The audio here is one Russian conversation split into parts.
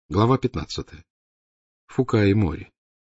Глава 15. Фука и Мори.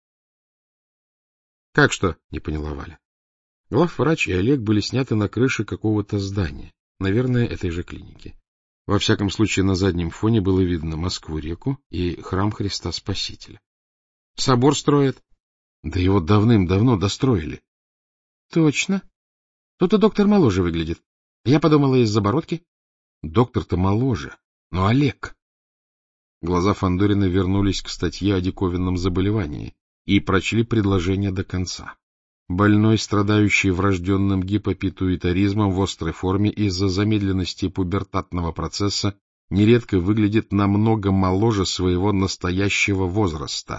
— Как что? — не поняла Валя. Главврач и Олег были сняты на крыше какого-то здания, наверное, этой же клиники. Во всяком случае, на заднем фоне было видно Москву-реку и храм Христа Спасителя. — Собор строят? — Да его давным-давно достроили. — Точно. Тут и доктор моложе выглядит. Я подумала, из-за бородки. Доктор-то моложе, но Олег... Глаза Фандорина вернулись к статье о диковинном заболевании и прочли предложение до конца. Больной, страдающий врожденным гипопитуитаризмом в острой форме из-за замедленности пубертатного процесса, нередко выглядит намного моложе своего настоящего возраста.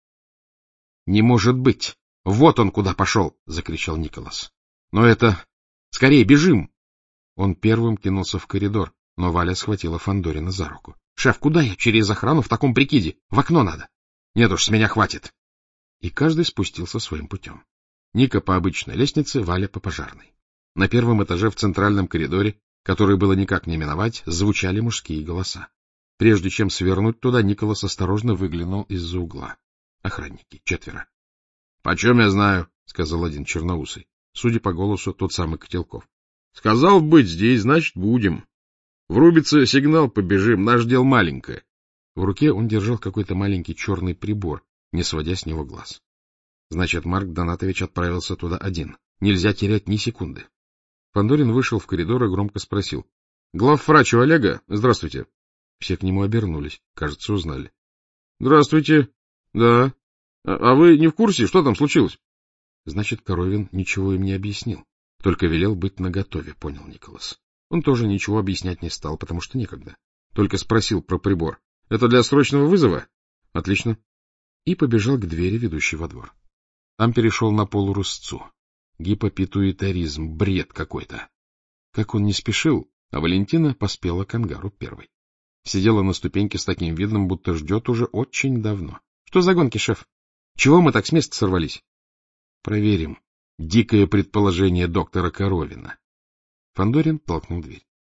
— Не может быть! Вот он куда пошел! — закричал Николас. — Но это... Скорее, бежим! Он первым кинулся в коридор, но Валя схватила Фандорина за руку. — Шеф, куда я? Через охрану в таком прикиде? В окно надо. Нет уж, с меня хватит. И каждый спустился своим путем. Ника по обычной лестнице, Валя по пожарной. На первом этаже в центральном коридоре, который было никак не миновать, звучали мужские голоса. Прежде чем свернуть туда, Николас осторожно выглянул из-за угла. Охранники, 4. — Почем я знаю? — сказал один черноусый. Судя по голосу, тот самый Котелков. — Сказал быть здесь, значит, будем. Врубится сигнал, побежим, наш дел маленькое. В руке он держал какой-то маленький черный прибор, не сводя с него глаз. Значит, Марк Донатович отправился туда один. Нельзя терять ни секунды. Фандорин вышел в коридор и громко спросил. — Главврач у Олега? Здравствуйте. Все к нему обернулись. Кажется, узнали. — Здравствуйте. Да. А вы не в курсе, что там случилось? Значит, Коровин ничего им не объяснил. Только велел быть наготове, понял Николас. Он тоже ничего объяснять не стал, потому что некогда. Только спросил про прибор. — Это для срочного вызова? — Отлично. И побежал к двери, ведущей во двор. Там перешел на полурысцу. Гипопитуитаризм, бред какой-то. Как он не спешил, а Валентина поспела к ангару первой. Сидела на ступеньке с таким видом, будто ждет уже очень давно. — Что за гонки, шеф? Чего мы так с места сорвались? — Проверим. Дикое предположение доктора Коровина. Фандорин толкнул дверь.